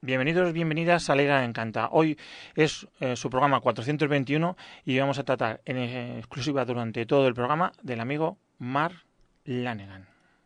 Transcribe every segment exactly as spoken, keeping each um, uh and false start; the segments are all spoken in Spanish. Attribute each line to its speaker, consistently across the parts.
Speaker 1: Bienvenidos, bienvenidas a La Isla Encanta. Hoy es eh, su programa cuatrocientos veintiuno y vamos a tratar en exclusiva durante todo el programa del amigo Mark Lanegan.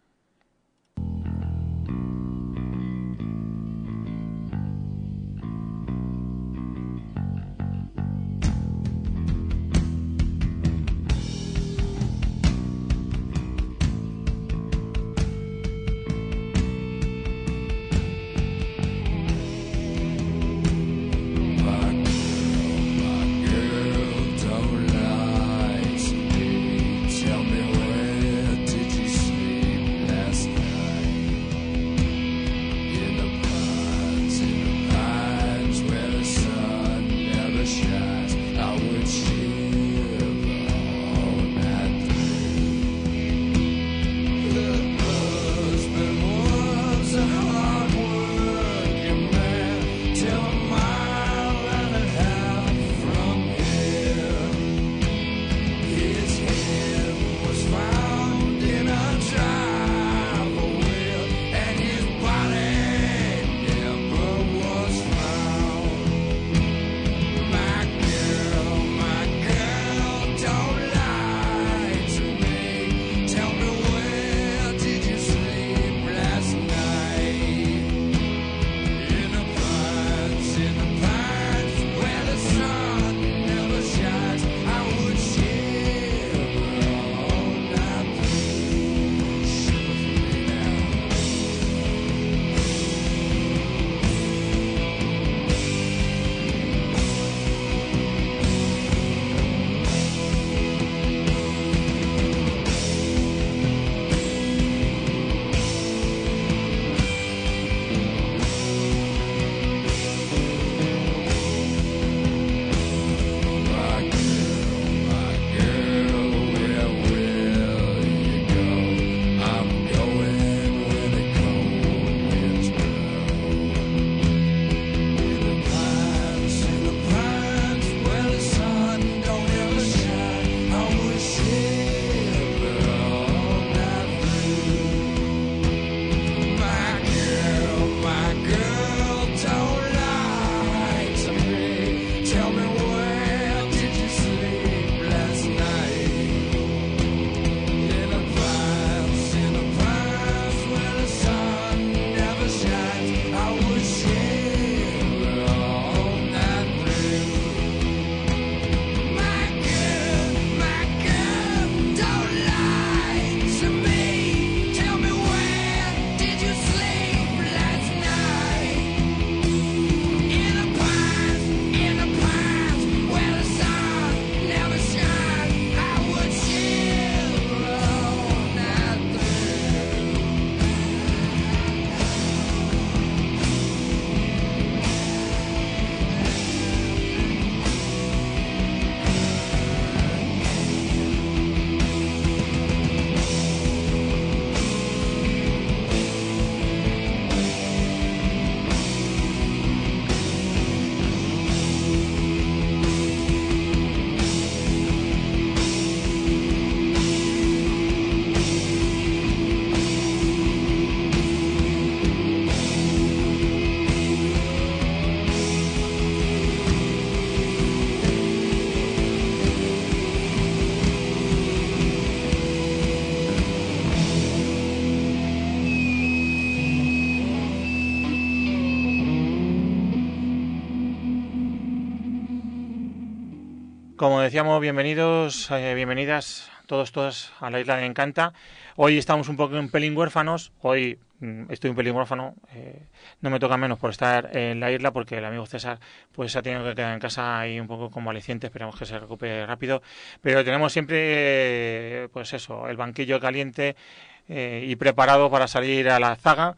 Speaker 1: Como decíamos, bienvenidos, eh, bienvenidas todos, todas a La Isla Encanta. Hoy estamos un poco un pelín huérfanos. Hoy mmm, estoy un pelín huérfano. Eh, no me toca menos por estar en la isla porque el amigo César pues ha tenido que quedar en casa ahí un poco convaleciente. Esperamos que se recupere rápido. Pero tenemos siempre, eh, pues eso, el banquillo caliente eh, y preparado para salir a la zaga.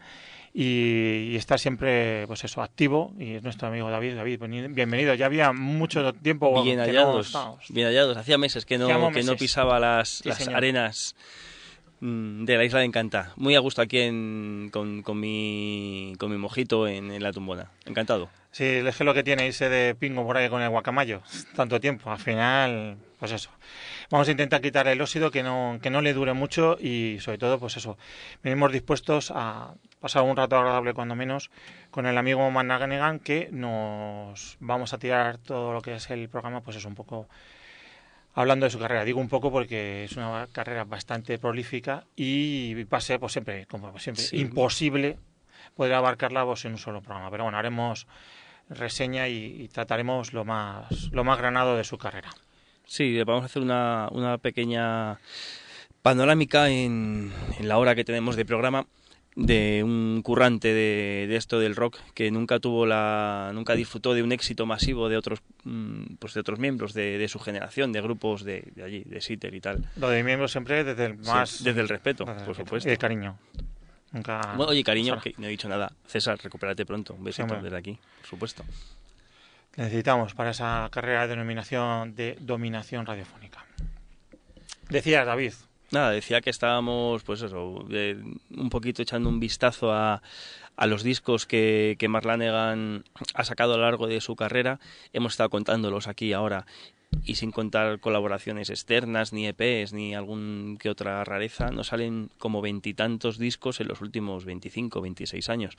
Speaker 1: Y, y está siempre, pues eso, activo. Y es nuestro amigo David. David, bienvenido. Ya había mucho tiempo
Speaker 2: bien
Speaker 1: que
Speaker 2: hallados,
Speaker 1: no
Speaker 2: bien hallados. Hacía meses que no, que
Speaker 1: meses.
Speaker 2: no pisaba las,
Speaker 1: Sí,
Speaker 2: las
Speaker 1: señor.
Speaker 2: arenas de la isla de Encanta. Muy a gusto aquí en, con, con, mi, con mi mojito en, en la tumbona. Encantado.
Speaker 1: Sí, es que lo que tiene irse de pingo por ahí con el guacamayo tanto tiempo. Al final, pues eso. Vamos a intentar quitar el óxido, que no, que no le dure mucho y sobre todo, pues eso. Venimos dispuestos a pasar un rato agradable cuando menos con el amigo Mark Lanegan, que nos vamos a tirar todo lo que es el programa, pues eso, un poco hablando de su carrera. Digo un poco porque es una carrera bastante prolífica y va a ser, pues siempre, como siempre, sí. imposible poder abarcarla pues, en un solo programa. Pero bueno, haremos reseña y, y trataremos lo más, lo más granado de su carrera.
Speaker 2: Sí, vamos a hacer una, una pequeña panorámica en, en la hora que tenemos de programa de un currante de, de esto del rock que nunca tuvo la nunca disfrutó de un éxito masivo de otros pues de otros miembros de, de su generación, de grupos de, de allí, de Seattle y tal.
Speaker 1: Lo de miembros siempre desde el más
Speaker 2: sí, desde el respeto,
Speaker 1: desde el
Speaker 2: por
Speaker 1: respeto.
Speaker 2: supuesto.
Speaker 1: Y el cariño. Nunca...
Speaker 2: Bueno, oye, cariño, que no he dicho nada. César, recupérate pronto. Un besito sí, desde aquí, por supuesto.
Speaker 1: Necesitamos para esa carrera de denominación de dominación radiofónica. Decías, David.
Speaker 2: Nada, decía que estábamos, pues eso, eh, un poquito echando un vistazo a, a los discos que, que Mark Lanegan ha sacado a lo largo de su carrera. Hemos estado contándolos aquí ahora y sin contar colaboraciones externas, ni E Pes, ni algún que otra rareza, nos salen como veintitantos discos en los últimos veinticinco, veintiséis años.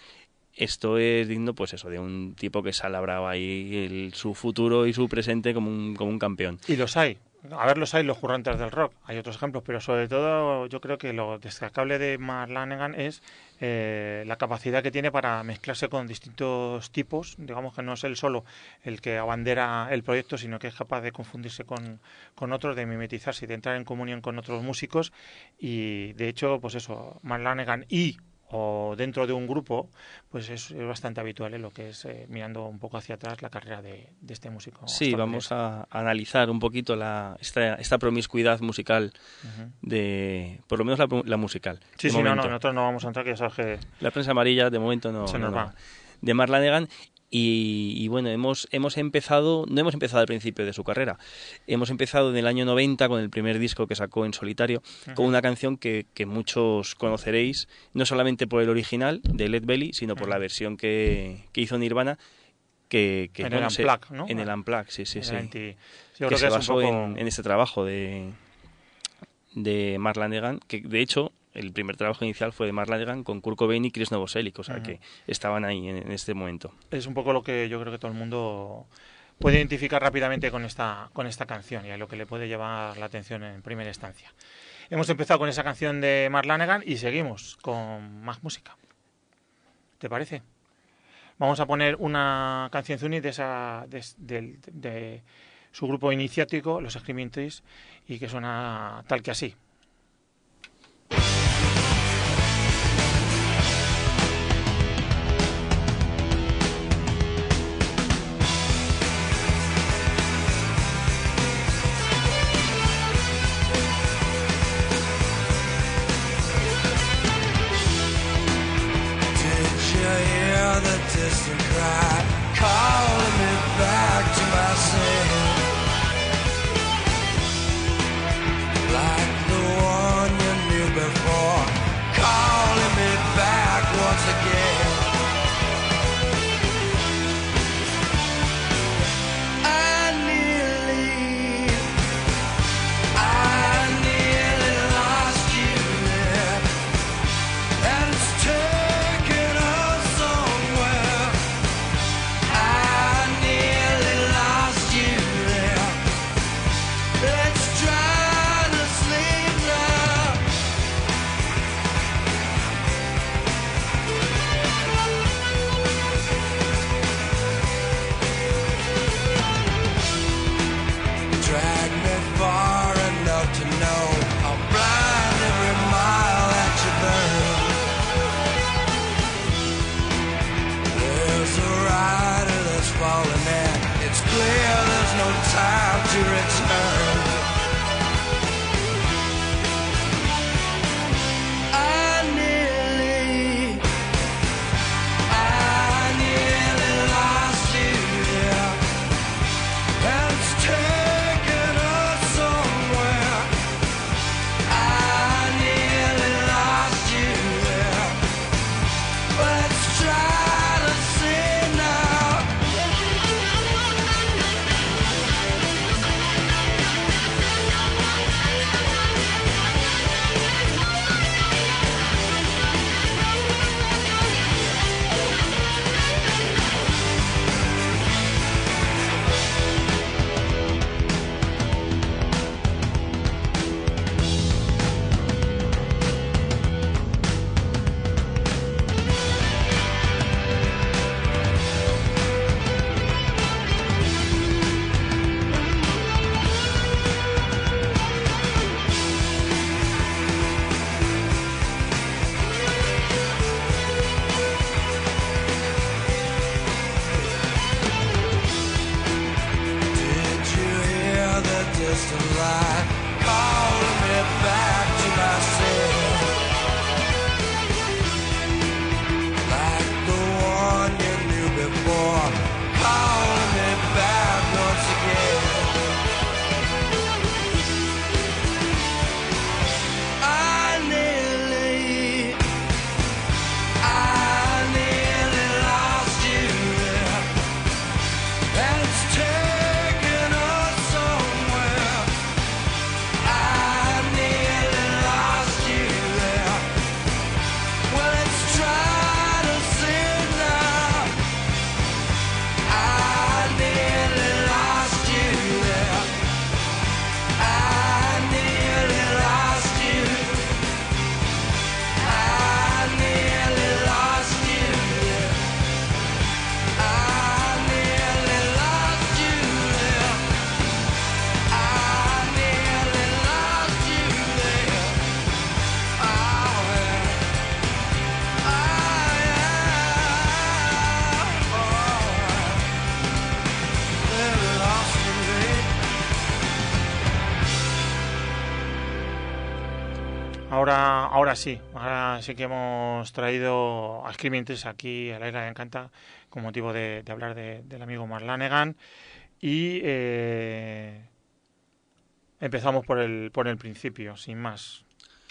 Speaker 2: Esto es digno, pues eso, de un tipo que se ha labrado ahí el, su futuro y su presente como un, como un campeón.
Speaker 1: Y los hay. A ver, los hay los currantes del rock. Hay otros ejemplos, pero sobre todo yo creo que lo destacable de Mark Lanegan es eh, la capacidad que tiene para mezclarse con distintos tipos. Digamos que no es él solo el que abandera el proyecto, sino que es capaz de confundirse con, con otros, de mimetizarse y de entrar en comunión con otros músicos. Y de hecho, pues eso, Mark Lanegan y o dentro de un grupo, pues es, es bastante habitual en lo que es eh, mirando un poco hacia atrás la carrera de, de este músico.
Speaker 2: Sí, vamos a, a analizar un poquito la esta, esta promiscuidad musical, uh-huh. de por lo menos la, la musical.
Speaker 1: Sí, sí, momento. no, no, nosotros no vamos a entrar, que ya sabes que...
Speaker 2: La prensa amarilla de momento no...
Speaker 1: Se nos
Speaker 2: no,
Speaker 1: va.
Speaker 2: No. De Mark Lanegan. Y, y bueno, hemos hemos empezado, no hemos empezado al principio de su carrera, hemos empezado en el año noventa con el primer disco que sacó en solitario, uh-huh. con una canción que, que muchos conoceréis, no solamente por el original de Led Belly, sino por uh-huh. la versión que, que hizo Nirvana, que, que
Speaker 1: en
Speaker 2: bueno,
Speaker 1: el Unplugged, ¿no?
Speaker 2: En el Unplugged, sí, sí, sí.
Speaker 1: anti...
Speaker 2: que, que se basó poco... en, en este trabajo de, de Mark Lanegan, que de hecho... El primer trabajo inicial fue de Mark Lanegan con Kurt Cobain y Chris Novoselic, o sea uh-huh. que estaban ahí en, en este momento.
Speaker 1: Es un poco lo que yo creo que todo el mundo puede identificar rápidamente con esta, con esta canción y a lo que le puede llevar la atención en primera instancia. Hemos empezado con esa canción de Mark Lanegan y seguimos con más música. ¿Te parece? Vamos a poner una canción Zuni de, esa, de, de, de su grupo iniciático, los Screaming Trees, y que suena tal que así.
Speaker 3: I need
Speaker 1: ahora, ahora sí, ahora sí que hemos traído a Screaming Trees aquí a la Isla de Encanta con motivo de, de hablar de, del amigo Mark Lanegan y eh, empezamos por el, por el principio, sin más.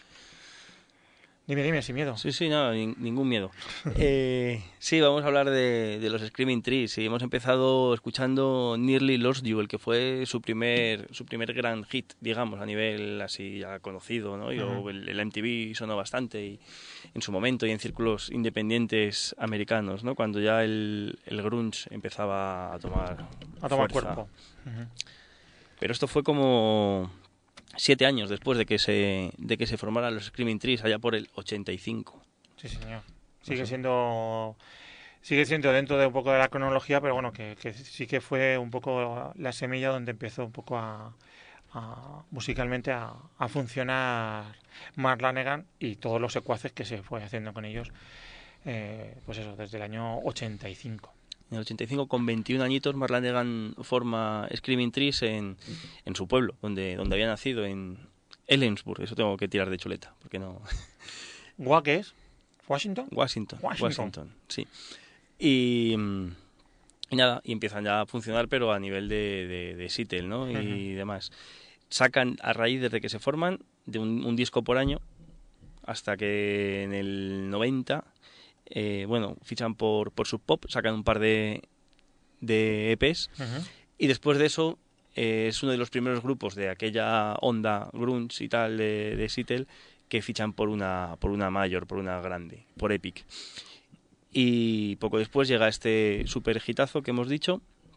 Speaker 1: Dime, dime, sin miedo.
Speaker 2: Sí, sí, no, ni, ningún miedo. Eh, sí, vamos a hablar de, de los Screaming Trees. Sí, hemos empezado escuchando Nearly Lost You, el que fue su primer su primer gran hit, digamos, a nivel así ya conocido, ¿no? Y uh-huh. el, el M T V sonó bastante y, en su momento y en círculos independientes americanos, ¿no? Cuando ya el, el grunge empezaba a tomar
Speaker 1: a tomar
Speaker 2: fuerza.
Speaker 1: cuerpo. Uh-huh.
Speaker 2: Pero esto fue como siete años después de que se de que se formaran los Screaming Trees, allá por el ochenta y cinco.
Speaker 1: Sí, señor. Sigue siendo sigue siendo dentro de un poco de la cronología, pero bueno, que, que sí que fue un poco la semilla donde empezó un poco a, a musicalmente a, a funcionar Mark Lanegan y todos los secuaces que se fue haciendo con ellos, eh, pues eso, desde el año ochenta y cinco.
Speaker 2: En el ochenta y cinco, con veintiún añitos, Mark Lanegan forma Screaming Trees en, en su pueblo, donde, donde había nacido, en Ellensburg. Eso tengo que tirar de chuleta, porque no...
Speaker 1: ¿Gua qué es? ¿Washington?
Speaker 2: Washington,
Speaker 1: Washington,
Speaker 2: Washington, sí. Y, y nada, y empiezan ya a funcionar, pero a nivel de, de, de Seattle, ¿no? Y uh-huh. demás. Sacan, a raíz desde que se forman, de un, un disco por año, hasta que en el noventa... Eh, bueno, fichan por, por Sub Pop, sacan un par de, de E Pes uh-huh. y después de eso eh, es uno de los primeros grupos de aquella onda grunge y tal de, de Seattle que fichan por una, por una mayor, por una grande, por Epic. Y poco después llega este super hitazo que hemos dicho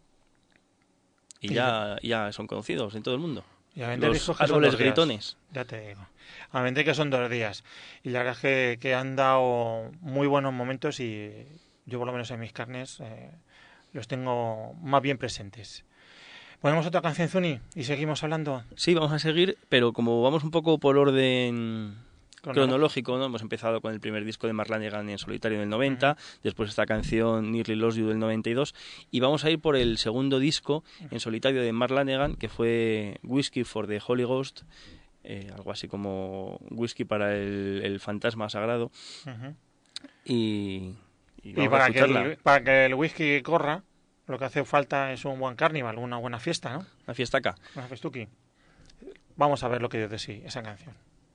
Speaker 2: y ya, ya son conocidos en todo el mundo.
Speaker 1: Y a vender
Speaker 2: los árboles gritones.
Speaker 1: Ya te digo. A vender que son dos días. Y la verdad es que, que han dado muy buenos momentos y yo por lo menos en mis carnes eh, los tengo más bien presentes. ¿Ponemos otra canción, Zuni? ¿Y seguimos hablando?
Speaker 2: Sí, vamos a seguir, pero como vamos un poco por orden cronológico, ¿no? Hemos empezado con el primer disco de Mark Lanegan en solitario en el noventa, uh-huh. después esta canción Nearly Lost You del noventa y dos, y vamos a ir por el segundo disco en solitario de Mark Lanegan, que fue Whiskey for the Holy Ghost, eh, algo así como whisky para el, el fantasma sagrado. Uh-huh. Y, y,
Speaker 1: y para, que el, para que el whisky corra, lo que hace falta es un buen carnival, una buena fiesta, ¿no?
Speaker 2: Una fiesta acá.
Speaker 1: Una festuki. Vamos a ver lo que dio de sí esa canción.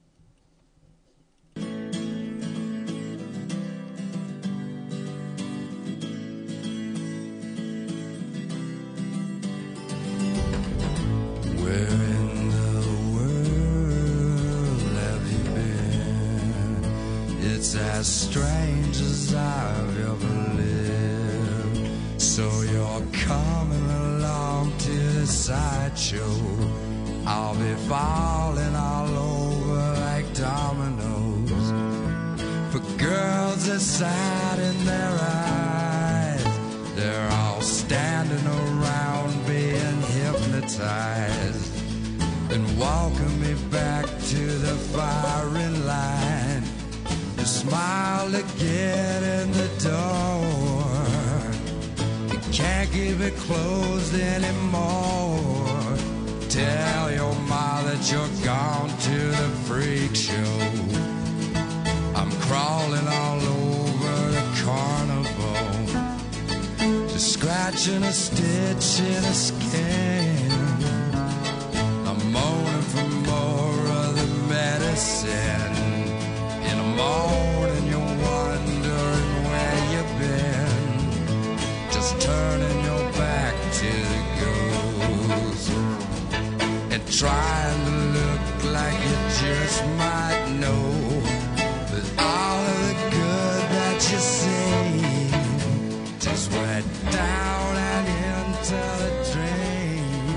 Speaker 3: As strange as I've ever lived. So you're coming along to the sideshow. I'll be falling all over like dominoes. For girls that sad in their eyes, they're all standing around being hypnotized and walking me back to the firing line. You smile to get in the door. You can't keep it closed anymore. Tell your ma that you're gone to the freak show. I'm crawling all over the carnival, just scratching a stitch in a skin. I'm moaning for more of the medicine. In the morning you're wondering where you've been, just turning your back to the ghost and trying to look like you just might know that all of the good that you see just went down and into the dream.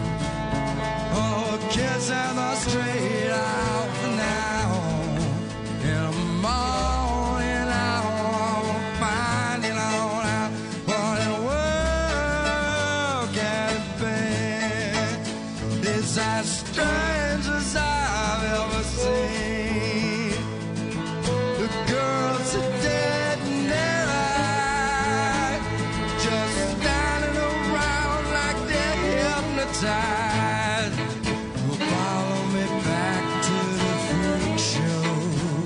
Speaker 3: Oh, kids and the street out for now. In the morning I won't find it all out. What in the world can it be? It's as strange as I've ever seen. The girls are dead in their eyes, just standing around like they're hypnotized. Will follow me back to the freak show.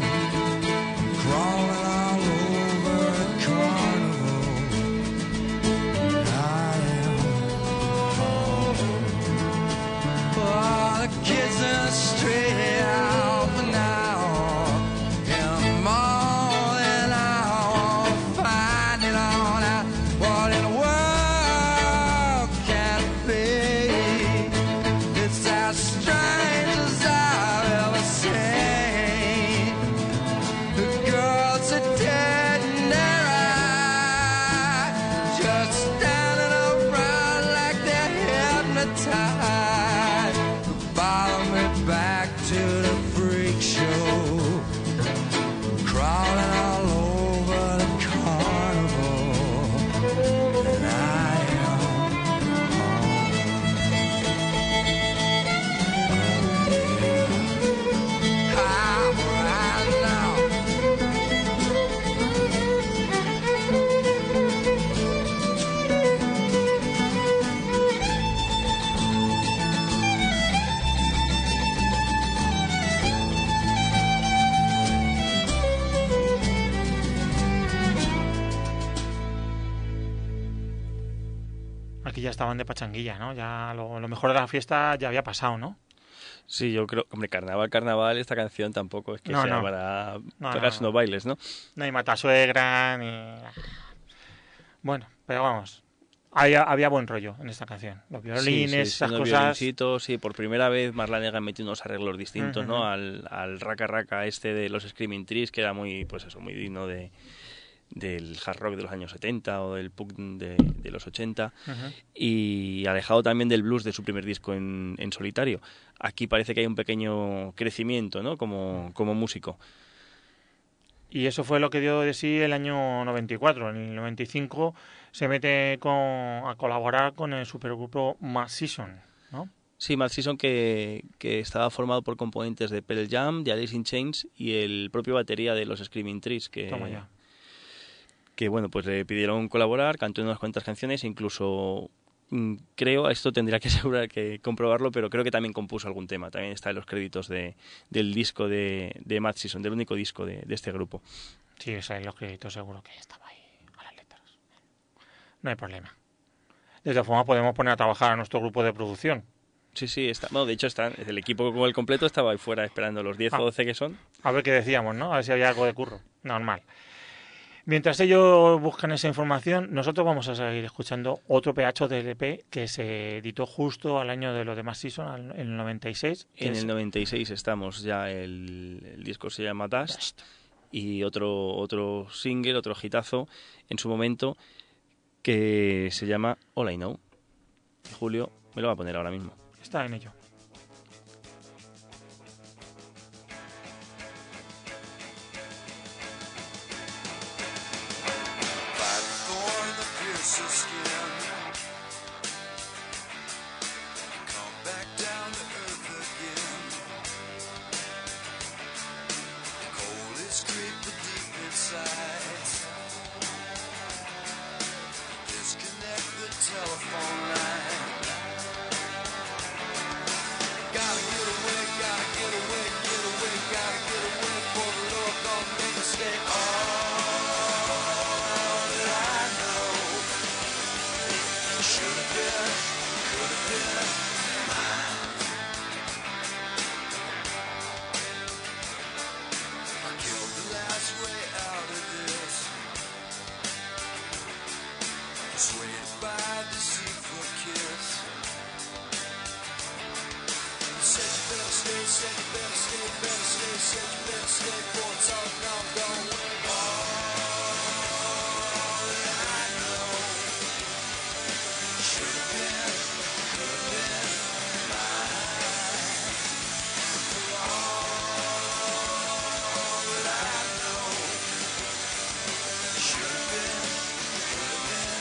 Speaker 3: and I am home. Oh yeah, I'm right now.
Speaker 1: Aquí ya estaban de pachanguilla, ¿no? Ya lo, lo mejor de la fiesta ya había pasado, ¿no?
Speaker 2: Sí, yo creo, hombre, carnaval, carnaval, esta canción tampoco es que
Speaker 1: No,
Speaker 2: sea
Speaker 1: no.
Speaker 2: para
Speaker 1: No,
Speaker 2: pegarse
Speaker 1: no, no.
Speaker 2: unos bailes, ¿no?
Speaker 1: No hay matasuegra, ni... Bueno, pero vamos, había, había buen rollo en esta canción. Los violines,
Speaker 2: Sí, sí, sí,
Speaker 1: esas
Speaker 2: unos
Speaker 1: cosas...
Speaker 2: violincitos, sí, por primera vez Marlanegan metió unos arreglos distintos,
Speaker 1: Ujú.
Speaker 2: ¿no? Al, al raca raca este de los Screaming Trees, que era muy, pues eso, muy digno de del hard rock de los años setenta o del punk de, de los ochenta,
Speaker 1: Ujú.
Speaker 2: y alejado también del blues de su primer disco en, en solitario. Aquí parece que hay un pequeño crecimiento, ¿no? Como, como músico.
Speaker 1: Y eso fue lo que dio de sí el año noventa y cuatro. En el noventa y cinco se mete con, a colaborar con el supergrupo Mad Season, ¿no?
Speaker 2: Sí, Mad Season que, que estaba formado por componentes de Pearl Jam, de Alice in Chains y el propio batería de los Screaming Trees, que,
Speaker 1: Toma ya.
Speaker 2: que bueno, pues le pidieron colaborar, cantó en unas cuantas canciones, incluso mm, creo, esto tendría que asegurar que comprobarlo, pero creo que también compuso algún tema, también está en los créditos de, del disco de, de Mad Season, del único disco de, de este grupo.
Speaker 1: Sí, o sea, en los créditos seguro que estaba ahí a las letras. No hay problema. De todas formas podemos poner a trabajar a nuestro grupo de producción.
Speaker 2: Sí, sí, está, bueno, de hecho está, el equipo como el completo estaba ahí fuera esperando los diez
Speaker 1: Ah.
Speaker 2: o doce que son.
Speaker 1: A ver qué decíamos, ¿no? A ver si había algo de curro. Normal. Mientras ellos buscan esa información, nosotros vamos a seguir escuchando otro P H de L P que se editó justo al año de lo de Mad Season, en el noventa y seis.
Speaker 2: En
Speaker 1: es
Speaker 2: el noventa y seis estamos ya, el, el disco se llama Dust,
Speaker 1: Dust.
Speaker 2: y otro, otro single, otro hitazo en su momento que se llama All I Know. Julio me lo va a poner ahora mismo.
Speaker 1: Está en ello.
Speaker 3: By the thorn that pierces skin, come back down to earth again. The cold is creeping deep inside. Disconnect the telephone line. Gotta get away, gotta get away, get away, gotta get away before the Lord don't make a mistake. Swayed by deceitful kiss. Said you better stay, said you better stay, better stay, said you better stay, for it's all gone, gone away. All that I know should have been, could have been mine. For all that I know should have been, could have been.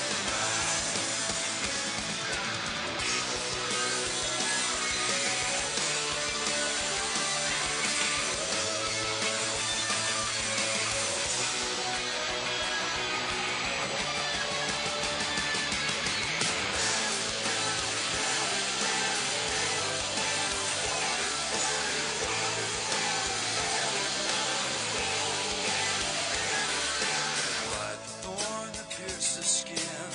Speaker 3: Like the thorn that pierces skin,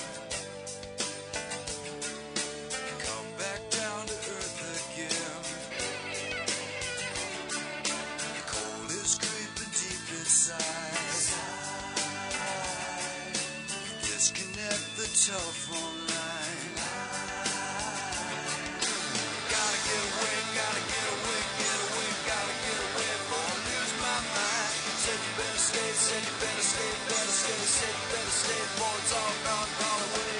Speaker 3: come back down to earth again. The cold is creeping deep inside. Disconnect the telephone line. Gotta get away, gotta get away, get away, gotta get away before I lose my mind. Said you better stay, said you better stay, better stay, said you better stay before it's all gone, gone away.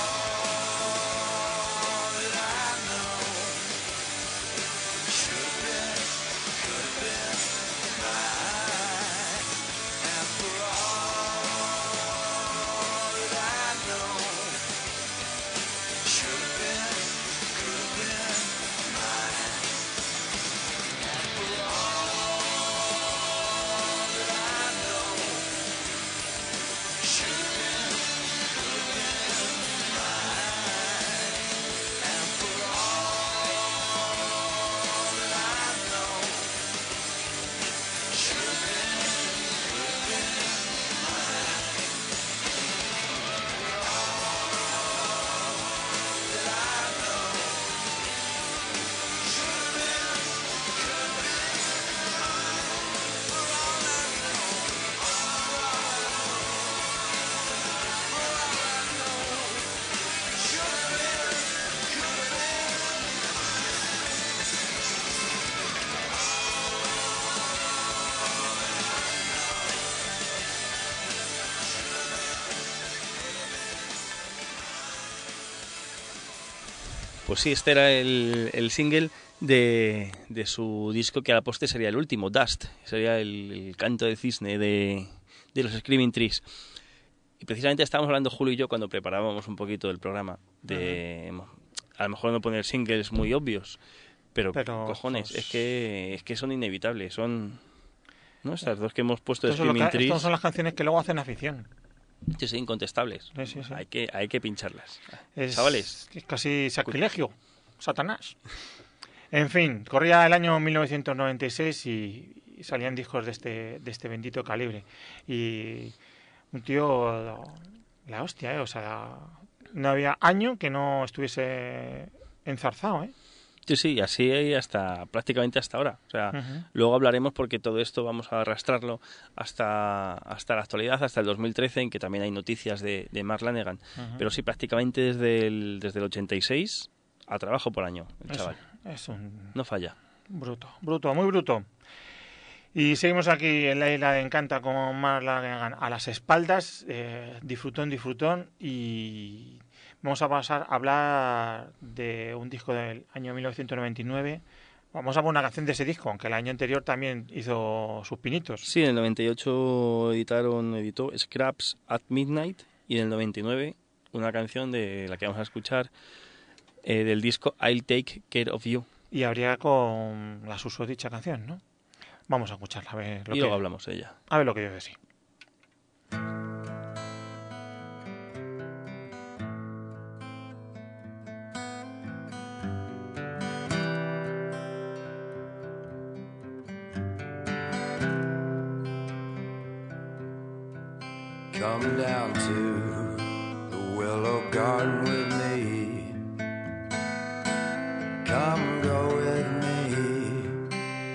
Speaker 3: All that I know should have been, could have been mine. And for all that I
Speaker 2: Pues sí, este era el, el single de, de su disco que a la postre sería el último, Dust. Sería el, el canto de cisne de, de los Screaming Trees. Y precisamente estábamos hablando Julio y yo cuando preparábamos un poquito el programa de uh-huh. a lo mejor no poner singles muy obvios, pero, pero cojones, pues... es que es que son inevitables, son ¿no? Estas dos que hemos puesto de Screaming Trees.
Speaker 1: Estas son las canciones que luego hacen afición.
Speaker 2: Sí, sí, incontestables.
Speaker 1: Sí, sí, sí.
Speaker 2: Hay que hay que pincharlas.
Speaker 1: Es,
Speaker 2: Chavales,
Speaker 1: es casi sacrilegio, Satanás. En fin, corría el año mil novecientos noventa y seis y, y salían discos de este de este bendito calibre y un tío, la hostia, ¿eh? O sea, no había año que no estuviese enzarzado, ¿eh?
Speaker 2: Sí, sí, así hasta prácticamente hasta ahora. O sea, uh-huh. luego hablaremos porque todo esto vamos a arrastrarlo hasta hasta la actualidad, hasta el dos mil trece, en que también hay noticias de, de Mark Lanegan. Uh-huh. Pero sí, prácticamente desde el, desde el ochenta y seis a trabajo por año, el
Speaker 1: es,
Speaker 2: chaval.
Speaker 1: Es un...
Speaker 2: No falla.
Speaker 1: Bruto, bruto, muy bruto. Y seguimos aquí en la isla de Encanta con Mark Lanegan a las espaldas, eh, disfrutón, disfrutón, y vamos a pasar a hablar de un disco del año mil novecientos noventa y nueve. Vamos a poner una canción de ese disco, aunque el año anterior también hizo sus pinitos.
Speaker 2: Sí, en el noventa y ocho editaron, editó Scraps at Midnight, y en el noventa y nueve una canción de la que vamos a escuchar, eh, del disco I'll Take Care of You.
Speaker 1: Y habría con la susodicha canción, ¿no? Vamos a escucharla, a ver lo
Speaker 2: y
Speaker 1: que...
Speaker 2: luego hablamos de ella.
Speaker 1: A ver lo que yo decía.
Speaker 3: Come down to the Willow Garden with me. Come go with me.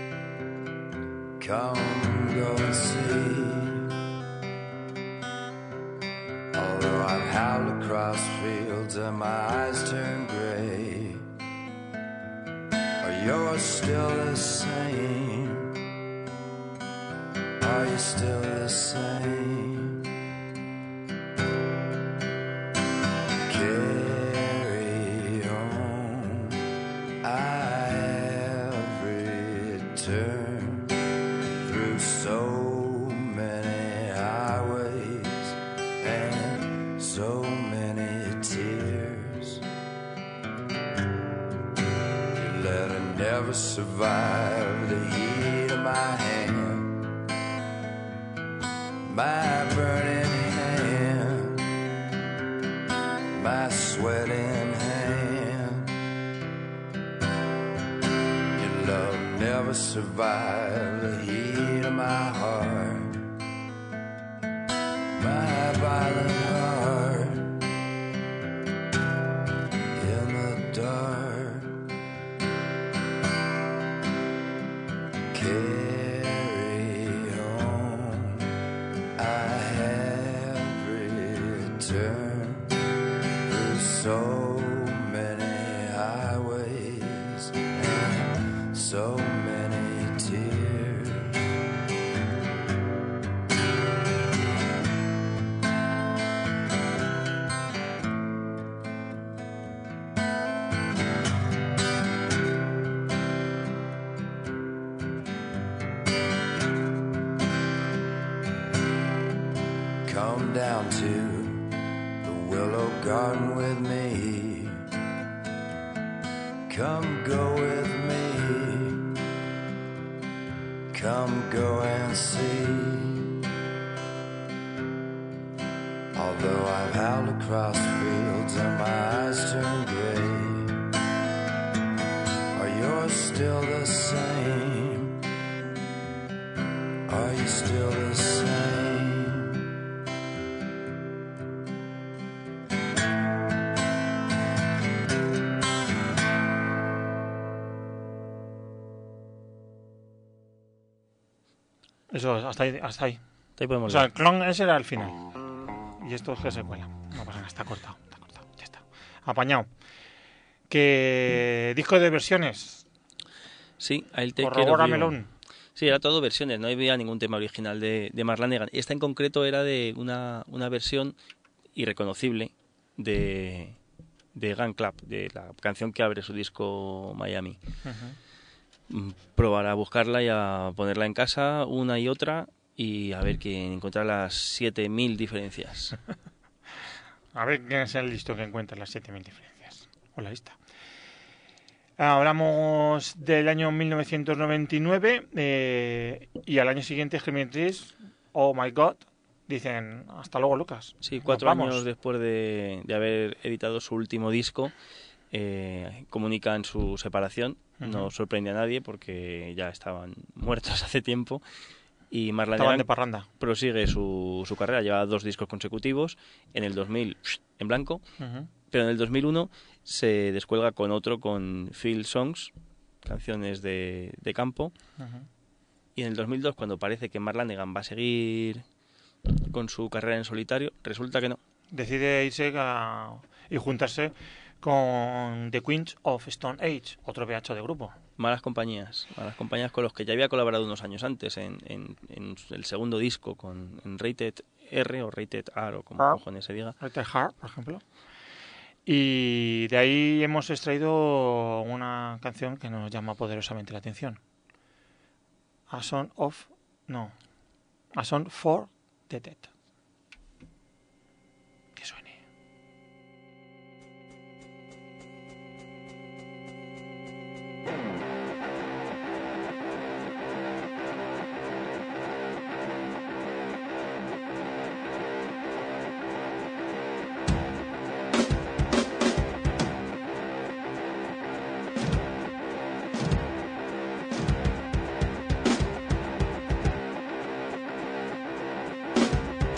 Speaker 3: Come go and see. Although I've howled across fields and my eyes turn gray, are yours still the same? Are you still the same? Survive the heat of my hand, my burning hand, my sweating hand. Your love never survived the heat of my heart, my violent heart in the dark. Come down to the Willow Garden with me. Come go with me. Come go and see. Although I've howled across fields and my eyes turn gray, are yours still the same? Are you still the same?
Speaker 1: Eso, hasta ahí, hasta ahí.
Speaker 2: Ahí podemos
Speaker 1: o sea,
Speaker 2: ver.
Speaker 1: el clon ese era el final. Y esto es que se cuela. No pasa nada, está cortado, está cortado, ya está. Apañado. ¿Qué disco de versiones?
Speaker 2: Sí, I'll Take Care of You.
Speaker 1: Corrobóramelo.
Speaker 2: Sí, era todo versiones, no había ningún tema original de, de Mark Lanegan. Esta en concreto era de una, una versión irreconocible de, de Gun Club, de la canción que abre su disco Miami.
Speaker 1: Ujú.
Speaker 2: Mm, Probar a buscarla y a ponerla en casa una y otra y a ver quién encuentra las siete mil diferencias.
Speaker 1: A ver quién es el listo que encuentra las siete mil diferencias. O la lista. Hablamos del año mil novecientos noventa y nueve eh, y al año siguiente Geometries, oh my god, dicen hasta luego Lucas.
Speaker 2: Sí,
Speaker 1: Nos
Speaker 2: cuatro
Speaker 1: vamos.
Speaker 2: años después de, de haber editado su último disco, eh, comunican su separación.
Speaker 1: Ujú.
Speaker 2: No sorprende a nadie porque ya estaban muertos hace tiempo. Y Mark
Speaker 1: Estaban de
Speaker 2: Lanegan
Speaker 1: parranda.
Speaker 2: prosigue su, su carrera, lleva dos discos consecutivos. En el dos mil, en blanco,
Speaker 1: Ujú.
Speaker 2: pero en el dos mil uno se descuelga con otro, con Field Songs, canciones de, de campo.
Speaker 1: Ujú.
Speaker 2: Y en el dos mil dos, cuando parece que Mark Lanegan va a seguir con su carrera en solitario, resulta que no.
Speaker 1: Decide irse a- y juntarse con The Queens of Stone Age, otro B H de grupo.
Speaker 2: Malas compañías, malas compañías con los que ya había colaborado unos años antes en, en, en el segundo disco con en Rated R o Rated R o como
Speaker 1: Ah.
Speaker 2: cojones se diga.
Speaker 1: Rated Heart, por ejemplo. Y de ahí hemos extraído una canción que nos llama poderosamente la atención. A Song of... No. A Song for the Dead. Que suene.
Speaker 3: Thank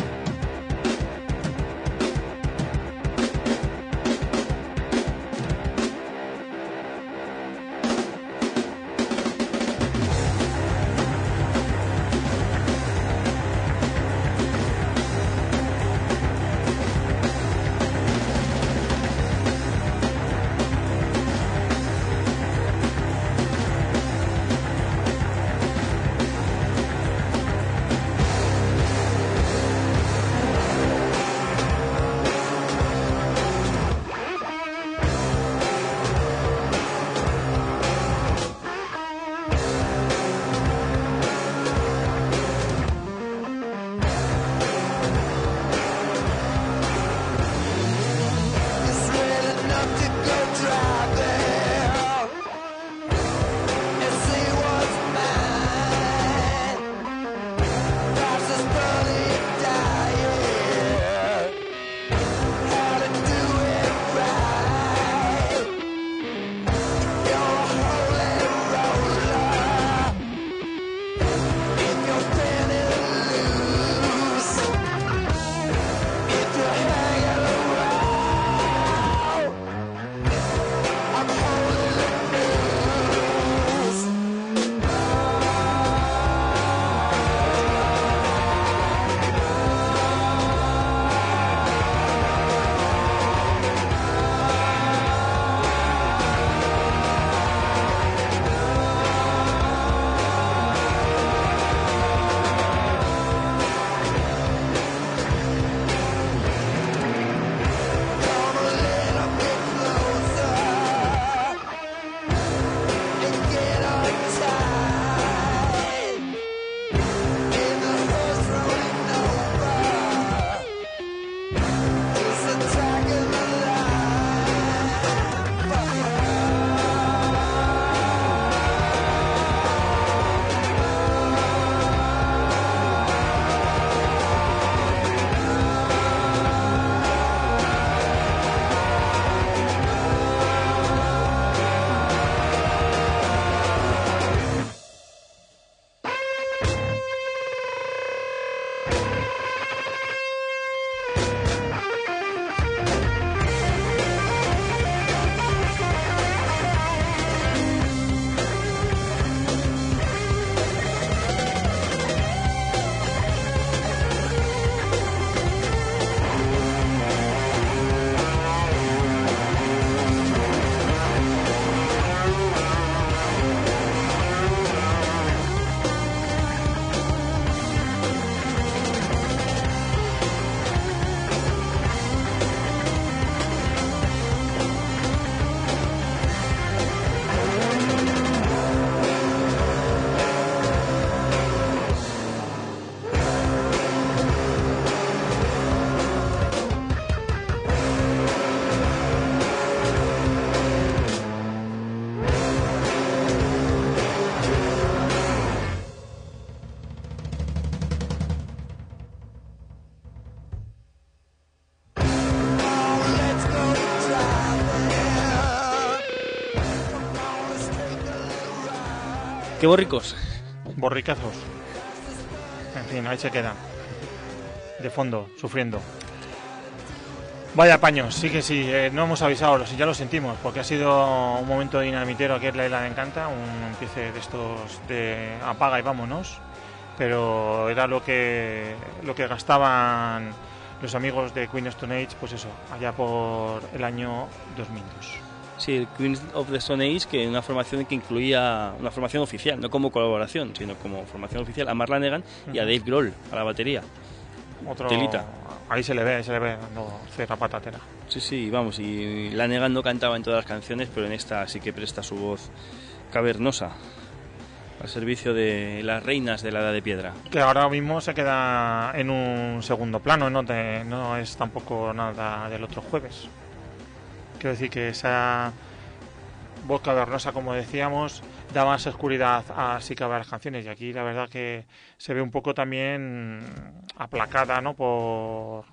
Speaker 2: ¿Qué borricos?
Speaker 1: Borricazos. En fin, ahí se quedan. De fondo, sufriendo. Vaya paños, sí que sí, eh, no hemos avisado, ya lo sentimos, porque ha sido un momento dinamitero aquí en la Isla de Encanta, un empiece de estos de apaga y vámonos, pero era lo que lo que gastaban los amigos de Queen of Stone Age, pues eso, allá por el año dos mil dos.
Speaker 2: Sí, el Queens of the Stone Age, que una formación que incluía una formación oficial, no como colaboración, sino como formación oficial, a Mark Lanegan y a Dave Grohl a la batería.
Speaker 1: Otro,
Speaker 2: Telita.
Speaker 1: Ahí se le ve, se le ve dando cera patatera.
Speaker 2: Sí, sí, vamos, y Lanegan no cantaba en todas las canciones, pero en esta sí que presta su voz cavernosa al servicio de las reinas de la Edad de Piedra.
Speaker 1: Que ahora mismo se queda en un segundo plano, no, te, no es tampoco nada del otro jueves. Quiero decir que esa voz cavernosa, como decíamos, da más oscuridad a sí que a las canciones, y aquí la verdad que se ve un poco también aplacada, ¿no? por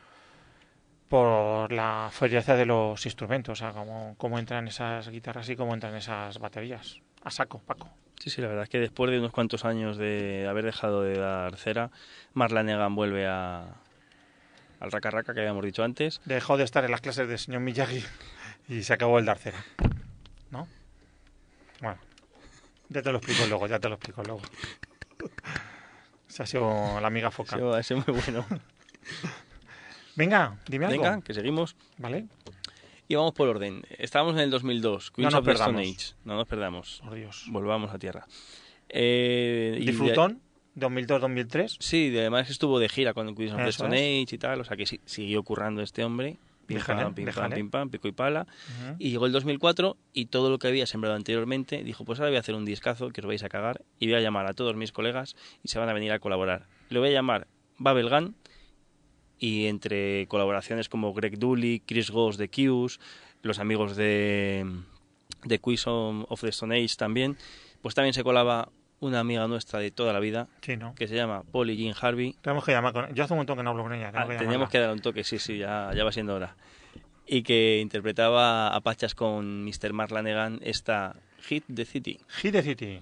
Speaker 1: por la frialdad de los instrumentos, o sea, cómo, cómo entran esas guitarras y cómo entran esas baterías. A saco, Paco.
Speaker 2: Sí, sí, la verdad es que después de unos cuantos años de haber dejado de dar cera, Mark Lanegan vuelve a al raca raca que habíamos dicho antes.
Speaker 1: Dejó de estar en las clases del señor Miyagi y se acabó el dar cera, ¿no? Bueno, ya te lo explico luego, ya te lo explico luego. Esa ha sido la amiga foca.
Speaker 2: Sí, ese es muy bueno.
Speaker 1: Venga, dime algo.
Speaker 2: Venga, que seguimos.
Speaker 1: Vale.
Speaker 2: Y vamos por orden. Estábamos en el dos mil dos, Queens
Speaker 1: No nos
Speaker 2: of the Stone
Speaker 1: perdamos.
Speaker 2: Age. No nos perdamos.
Speaker 1: Por Dios.
Speaker 2: Volvamos a tierra. Eh, y
Speaker 1: Disfrutón, dos mil dos dos mil tres.
Speaker 2: de- sí, de- además estuvo de gira con Queens of the
Speaker 1: Eso
Speaker 2: Stone
Speaker 1: es.
Speaker 2: Age y tal, o sea que sí, siguió currando este hombre. Pim
Speaker 1: Déjale,
Speaker 2: pam, pim pam,
Speaker 1: déjale.
Speaker 2: pim pam, pico y pala.
Speaker 1: Uh-huh.
Speaker 2: Y llegó el dos mil cuatro y todo lo que había sembrado anteriormente, dijo, pues ahora voy a hacer un discazo que os vais a cagar y voy a llamar a todos mis colegas y se van a venir a colaborar. Lo voy a llamar Bubblegum, y entre colaboraciones como Greg Dully, Chris Goss de Q's, los amigos de, de Queens of the Stone Age también, pues también se colaba una amiga nuestra de toda la vida
Speaker 1: Sí, ¿no?
Speaker 2: que se llama Polly Jean Harvey.
Speaker 1: Tenemos que llamar con... Yo hace un montón que no hablo con ella.
Speaker 2: Ah,
Speaker 1: tengo que
Speaker 2: teníamos
Speaker 1: llamarla.
Speaker 2: que dar un toque, sí, sí, ya, ya va siendo hora. Y que interpretaba a pachas con mister Mark Lanegan esta Hit the City.
Speaker 1: Hit the City.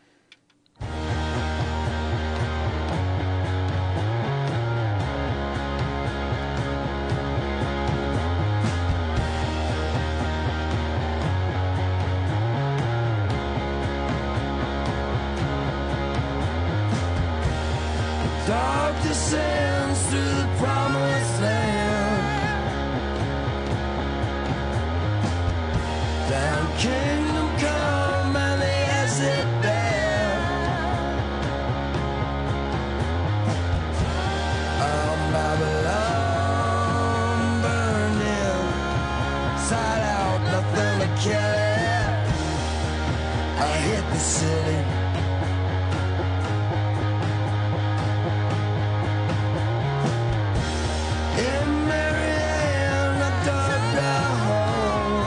Speaker 3: Dark descends through the promised land. Down kingdom come and the exit band. I'm Babylon burned in, side out, nothing to kill it. I hit the city. In Marianne, I dug a hole.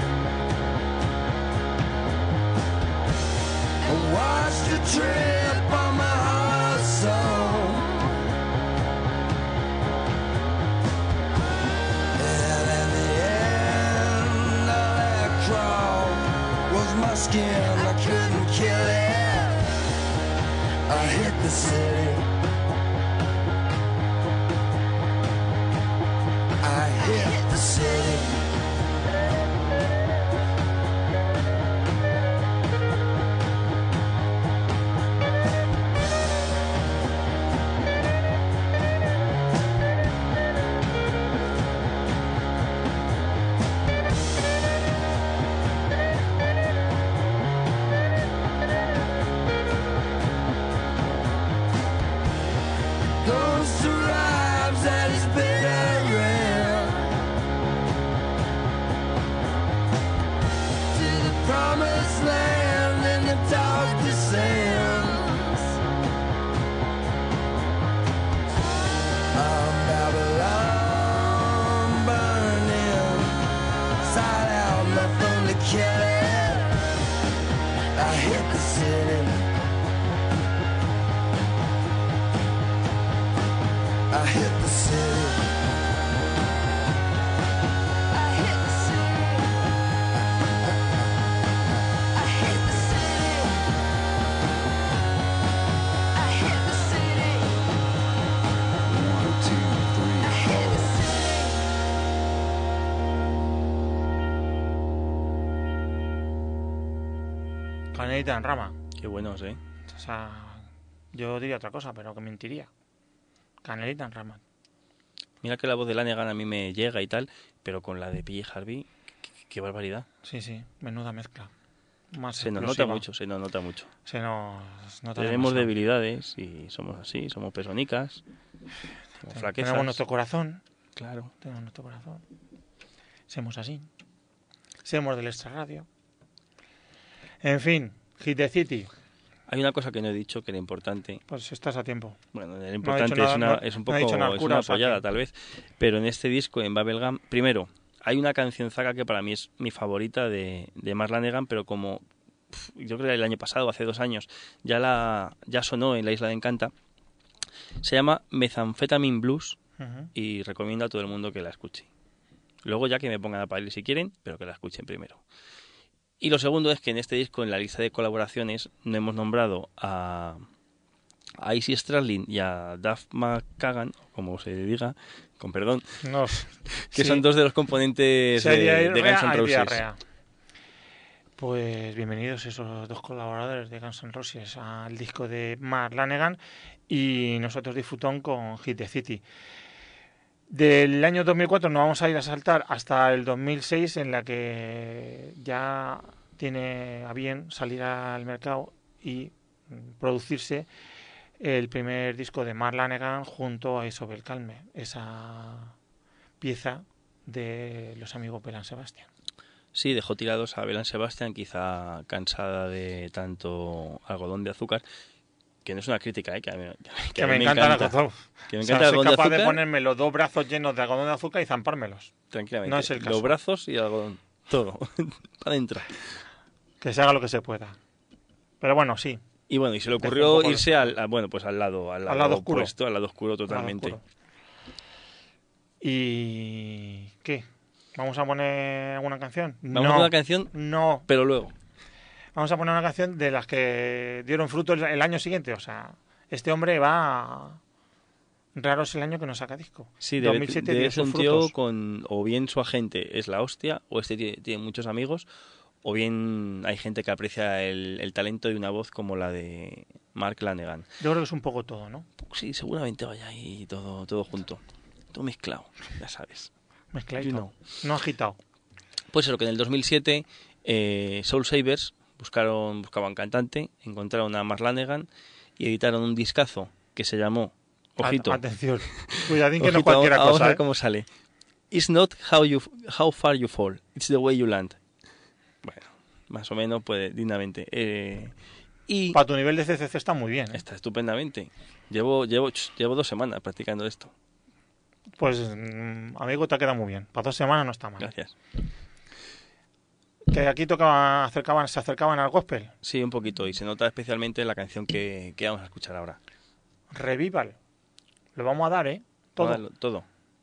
Speaker 3: I watched a trip on my heart soul. And in the end, all that crawl was my skin. I couldn't kill it. I hit the city. I hit the city. Ghost arrives at his bitter end. To the promised land in the dark descends. I'm Babylon burning, side out, nothing to kill it. I hit the city. I hit the city. I hit the city. I hit the city.
Speaker 1: Canelita en rama.
Speaker 2: Qué buenos, ¿eh?
Speaker 1: O sea, yo diría otra cosa, pero que mentiría. Canelita en rama.
Speaker 2: Mira que la voz de Lanegan a mí me llega y tal, pero con la de P J Harvey, qué, qué barbaridad.
Speaker 1: Sí, sí, menuda mezcla. Más
Speaker 2: Se nos
Speaker 1: explosiva.
Speaker 2: nota mucho, se nos nota mucho.
Speaker 1: Se nos nota
Speaker 2: Tenemos
Speaker 1: demasiado.
Speaker 2: debilidades y somos así, somos pesonicas, somos flaquezas.
Speaker 1: Tenemos nuestro corazón.
Speaker 2: Claro.
Speaker 1: Tenemos nuestro corazón. Seamos así. Seamos del Extra Radio. En fin, Hit the City.
Speaker 2: Hay una cosa que no he dicho que era importante.
Speaker 1: Pues estás a tiempo.
Speaker 2: Bueno, era
Speaker 1: No ha
Speaker 2: importante,
Speaker 1: dicho nada,
Speaker 2: es, una,
Speaker 1: no-
Speaker 2: es un
Speaker 1: no
Speaker 2: poco
Speaker 1: ha dicho nada,
Speaker 2: es
Speaker 1: cura,
Speaker 2: una
Speaker 1: o sea
Speaker 2: apoyada
Speaker 1: que-
Speaker 2: tal vez. Pero en este disco, en Bubblegum, primero, hay una canción zaga que para mí es mi favorita de, de Mark Lanegan, pero como pf, yo creo que el año pasado, hace dos años, ya la ya sonó en la Isla de Encanta. Se llama Methamphetamine Blues
Speaker 1: Ujú.
Speaker 2: y recomiendo a todo el mundo que la escuche. Luego ya que me pongan a bailar si quieren, pero que la escuchen primero. Y lo segundo es que en este disco, en la lista de colaboraciones, no hemos nombrado a, a Izzy Stradlin y a Duff McKagan, o como se diga, con perdón,
Speaker 1: No,
Speaker 2: que
Speaker 1: sí.
Speaker 2: son dos de los componentes
Speaker 1: Si hay
Speaker 2: de, de Guns
Speaker 1: diarrea,
Speaker 2: N'
Speaker 1: hay
Speaker 2: Roses.
Speaker 1: diarrea. Pues bienvenidos esos dos colaboradores de Guns N' Roses al disco de Mark Lanegan y nosotros disfrutón con Hit the City. Del año dos mil cuatro nos vamos a ir a saltar hasta el dos mil seis, en la que ya tiene a bien salir al mercado y mm, producirse el primer disco de Mark Lanegan junto a Isobel Calme, esa pieza de los amigos Bell and Sebastian.
Speaker 2: Sí, dejó tirados a Bell and Sebastian, quizá cansada de tanto algodón de azúcar, que no es una crítica, ¿eh? que, a mí, que
Speaker 1: Que
Speaker 2: a mí
Speaker 1: me
Speaker 2: me
Speaker 1: encanta el
Speaker 2: encanta.
Speaker 1: algodón.
Speaker 2: Que me
Speaker 1: O sea,
Speaker 2: encanta el
Speaker 1: soy
Speaker 2: algodón de
Speaker 1: capaz de,
Speaker 2: azúcar.
Speaker 1: ponerme los dos brazos llenos de algodón de azúcar y zampármelos.
Speaker 2: Tranquilamente.
Speaker 1: No es el caso.
Speaker 2: Los brazos y el algodón. Todo. Para adentro.
Speaker 1: Que se haga lo que se pueda. Pero bueno, sí.
Speaker 2: Y bueno, y se le
Speaker 1: Deja
Speaker 2: ocurrió
Speaker 1: un poco
Speaker 2: irse al, a- bueno, pues al lado, al lado,
Speaker 1: lado oscuro.
Speaker 2: opuesto, al lado oscuro totalmente.
Speaker 1: Nada oscuro. ¿Y qué? ¿Vamos a poner alguna canción?
Speaker 2: Vamos
Speaker 1: no,
Speaker 2: a poner una canción,
Speaker 1: no.
Speaker 2: pero luego.
Speaker 1: Vamos a poner una canción de las que dieron fruto el, el año siguiente. O sea, este hombre va... Raro es el año que no saca disco.
Speaker 2: Sí, debe,
Speaker 1: dos mil siete
Speaker 2: debe
Speaker 1: dio
Speaker 2: ser
Speaker 1: sus
Speaker 2: un tío
Speaker 1: frutos.
Speaker 2: con, o bien su agente es la hostia, o este tiene, tiene muchos amigos, o bien hay gente que aprecia el, el talento de una voz como la de Mark Lanegan.
Speaker 1: Yo creo que es un poco todo, ¿no?
Speaker 2: Sí, seguramente vaya ahí todo, todo junto, todo mezclado, ya sabes.
Speaker 1: Mezcladito.
Speaker 2: You know.
Speaker 1: No agitado.
Speaker 2: Pues eso, que en el dos mil siete eh, Soul Savers buscaron, buscaban cantante, encontraron a Mark Lanegan y editaron un discazo que se llamó, ojito,
Speaker 1: A- Atención. Cuidadín que no es
Speaker 2: ojito,
Speaker 1: cualquier
Speaker 2: vamos a
Speaker 1: cosa,
Speaker 2: ver
Speaker 1: ¿eh?
Speaker 2: cómo sale. It's not how, you, how far you fall, it's the way you land. Bueno, más o menos, pues, dignamente. Eh, y
Speaker 1: Para tu nivel de C C C está muy bien, ¿eh?
Speaker 2: está estupendamente. Llevo, llevo, ch, llevo dos semanas practicando esto.
Speaker 1: Pues, mm, amigo, te ha quedado muy bien. Para dos semanas no está mal.
Speaker 2: Gracias.
Speaker 1: Que aquí tocaban, acercaban, se acercaban al gospel.
Speaker 2: Sí, un poquito, y se nota especialmente en la canción que, que vamos a escuchar ahora.
Speaker 1: Revival. Lo vamos a dar, ¿eh? Todo.
Speaker 2: Todo. todo.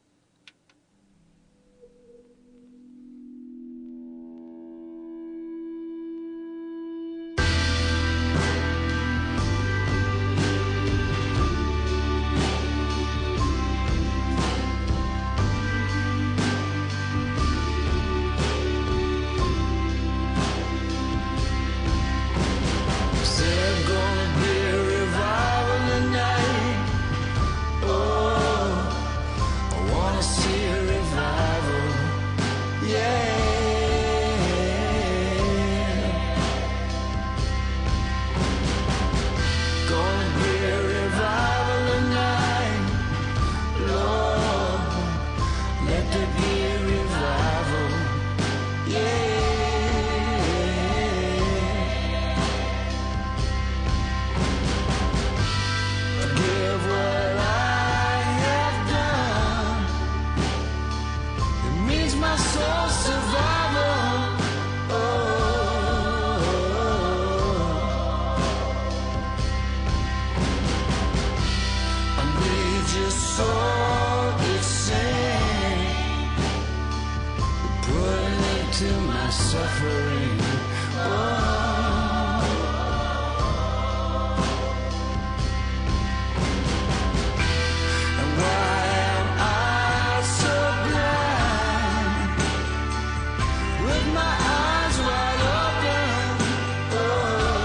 Speaker 3: Said gonna be a revival tonight. Oh, I wanna see a revival. Yeah. Gonna be a revival tonight. Lord, let there be a revival. Yeah. Forgive what I have done. It means my soul's survival. Oh, I need your soul, it's saying, put an end to my suffering. Oh. And why am I so blind? With my eyes wide open, oh.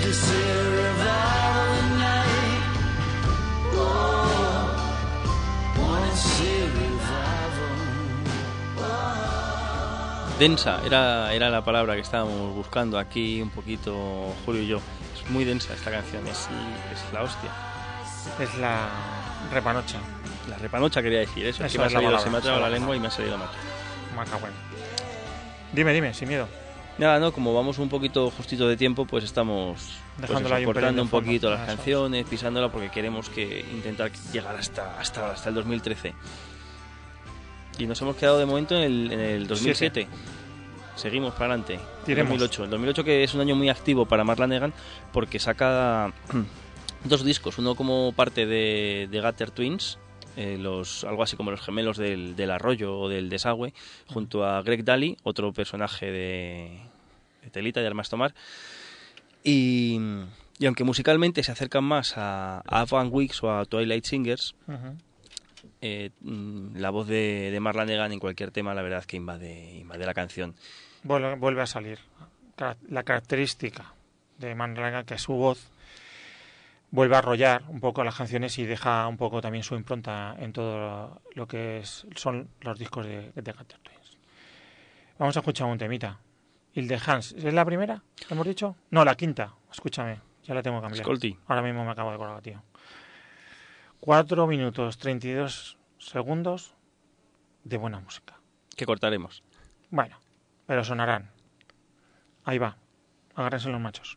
Speaker 3: to see a revival tonight. Oh, wanna see a revival. Oh.
Speaker 2: Densa, era, era la palabra que estábamos buscando aquí un poquito, Julio y yo. Es muy densa esta canción, es, es la hostia.
Speaker 1: Es la repanocha.
Speaker 2: La repanocha quería decir eso, es
Speaker 1: Eso
Speaker 2: que me ha
Speaker 1: es la
Speaker 2: salido,
Speaker 1: palabra,
Speaker 2: se me ha trabado
Speaker 1: esa
Speaker 2: la
Speaker 1: es la
Speaker 2: lengua y me ha salido mal.
Speaker 1: Maca, bueno. Dime, dime, sin miedo.
Speaker 2: Nada, no, como vamos un poquito justito de tiempo, pues estamos pues
Speaker 1: Dejándola ahí
Speaker 2: eso,
Speaker 1: un pelín
Speaker 2: cortando
Speaker 1: de
Speaker 2: un
Speaker 1: fondo.
Speaker 2: poquito las
Speaker 1: Ah, eso es.
Speaker 2: canciones, pisándola porque queremos que intentar llegar hasta, hasta, hasta el dos mil trece. Y nos hemos quedado de momento en el, en el dos mil siete. Seguimos para adelante.
Speaker 1: Tiremos.
Speaker 2: dos mil ocho. El dos mil ocho, que es un año muy activo para Mark Lanegan porque saca dos discos, uno como parte de, de Gutter Twins, eh, los, algo así como los gemelos del, del arroyo o del desagüe, junto a Greg Daly, otro personaje de, de telita de armas tomar. Y, y aunque musicalmente se acercan más a, a Van Weeks o a Twilight Singers,
Speaker 1: Uh-huh.
Speaker 2: eh, la voz de, de Mark Lanegan en cualquier tema, la verdad que invade, invade la canción.
Speaker 1: Vuelve, vuelve a salir. Cara- La característica de Man Lanegan, que es su voz, vuelve a arrollar un poco las canciones y deja un poco también su impronta en todo lo que es, son los discos de, de Gutter Twins. Vamos a escuchar un temita. Il de Hans. ¿Es la primera? ¿Lo hemos dicho? No, la quinta. Escúchame. Ya la tengo que cambiar.
Speaker 2: Scolti.
Speaker 1: Ahora mismo me acabo de acordar, tío. Cuatro minutos treinta y dos segundos de buena música.
Speaker 2: Que cortaremos.
Speaker 1: Bueno, pero sonarán. Ahí va. Agárrense los machos.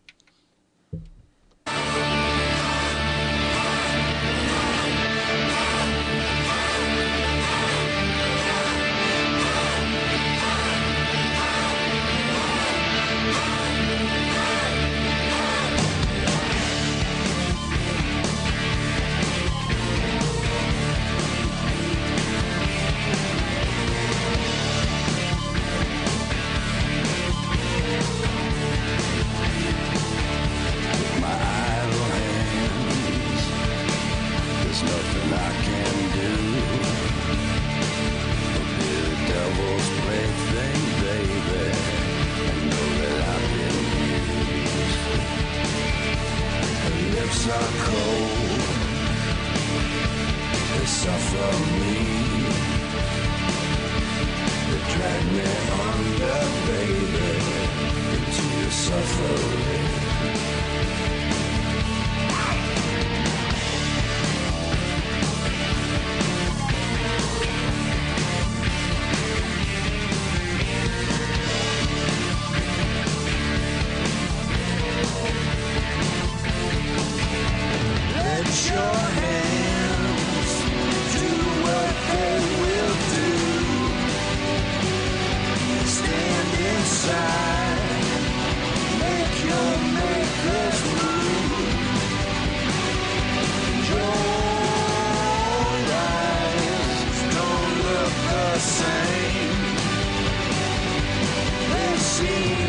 Speaker 3: There's nothing I can do. Be the devil's plaything, baby. I know that I've been used. Her lips are cold. They suffer me. They drag me under, baby, into your suffering. Let your hands do what they will do. Stand inside, make your makers move. Your eyes don't look the same. They seem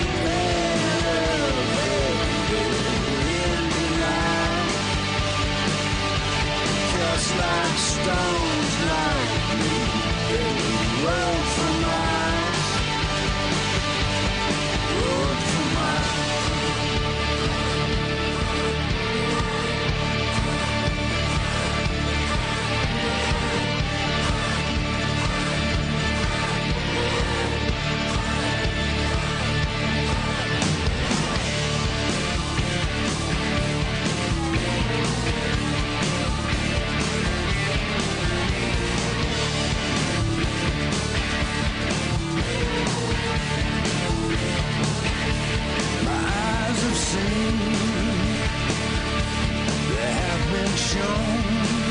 Speaker 3: just like stones like me, they roll for miles, roll for my eyes have seen, they have been shown.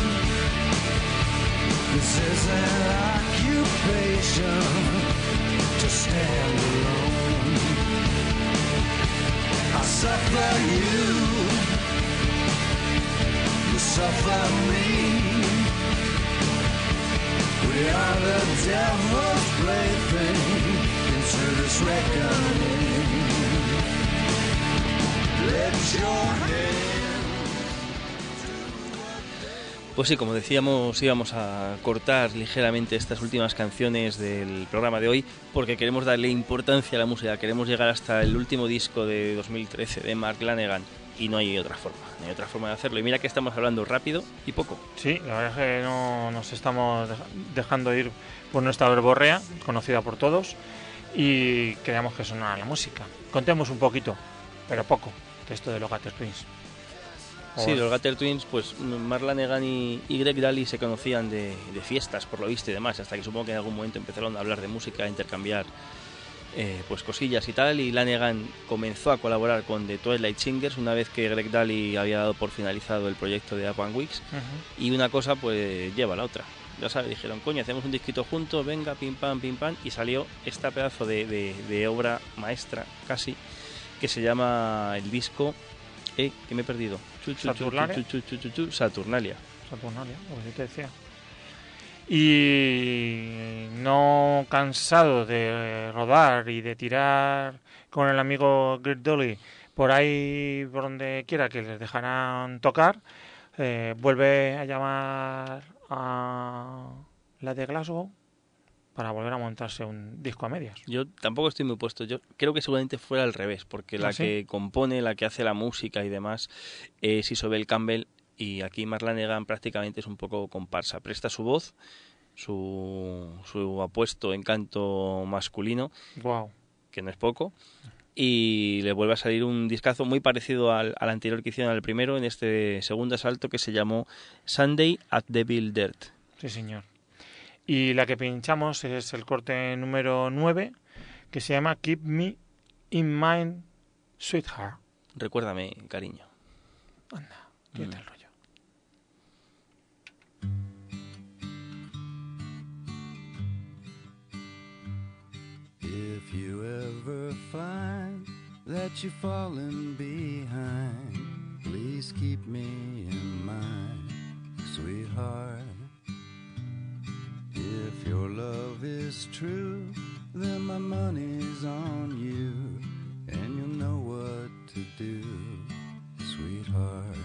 Speaker 3: This is an occupation to stand alone. I suffer you, you suffer me. We are the devil's plaything into this reckoning. Let your hands.
Speaker 2: Pues sí, como decíamos, íbamos a cortar ligeramente estas últimas canciones del programa de hoy porque queremos darle importancia a la música, queremos llegar hasta el último disco de dos mil trece de Mark Lanegan y no hay otra forma, no hay otra forma de hacerlo. Y mira que estamos hablando rápido y poco.
Speaker 1: Sí, la verdad es que no nos estamos dejando ir por nuestra verborrea, conocida por todos, y creamos que suena la música. Contemos un poquito, pero poco, de esto de los Gatter Twins.
Speaker 2: Sí, los Gatter Twins, pues Mark Lanegan y, y Greg Daly se conocían de, de fiestas, por lo visto y demás, hasta que supongo que en algún momento empezaron a hablar de música, a intercambiar eh, pues cosillas y tal, y Lanegan comenzó a colaborar con The Twilight Singers una vez que Greg Daly había dado por finalizado el proyecto de Up and Weeks, uh-huh. Y una cosa pues lleva a la otra. Ya sabes, dijeron, coño, hacemos un disquito juntos, venga, pim pam, pim pam, y salió esta pedazo de, de, de obra maestra, casi, que se llama el disco... Eh, que me he perdido. Chu, chu,
Speaker 1: Saturnalia.
Speaker 2: Chu, chu, chu, chu, chu, Saturnalia.
Speaker 1: Saturnalia, lo que yo te decía. Y no cansado de rodar y de tirar con el amigo Greg Daly por ahí, por donde quiera que les dejarán tocar, eh, vuelve a llamar a la de Glasgow para volver a montarse un disco a medias.
Speaker 2: Yo tampoco estoy muy puesto. Yo creo que seguramente fuera al revés, porque la ¿Ah, sí? que compone, la que hace la música y demás es Isobel Campbell, y aquí Mark Lanegan prácticamente es un poco comparsa. Presta su voz, su, su apuesto encanto masculino,
Speaker 1: wow.
Speaker 2: que no es poco, y le vuelve a salir un discazo muy parecido al, al anterior que hicieron al primero, en este segundo asalto, que se llamó Sunday at Devil Dirt.
Speaker 1: Sí, señor. Y la que pinchamos es el corte número nueve, que se llama Keep Me in Mind, Sweetheart.
Speaker 2: Recuérdame, cariño.
Speaker 1: Anda, quédate mm. el rollo.
Speaker 4: If you ever find that you're falling behind, please keep me in mind, sweetheart. If your love is true, then my money's on you, and you'll know what to do, sweetheart.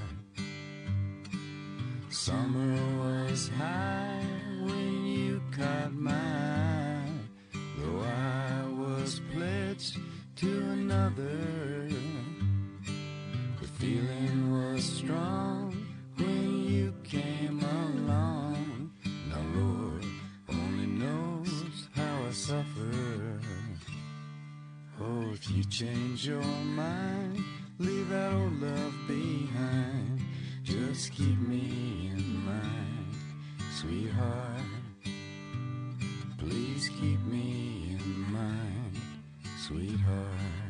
Speaker 4: Summer was high when you caught my eye, though I was pledged to another. The feeling was strong when you came along. Now, Lord only knows how I suffer. Oh, if you change your mind, leave that old love behind. Just keep me in mind, sweetheart. Please keep me in mind, sweetheart.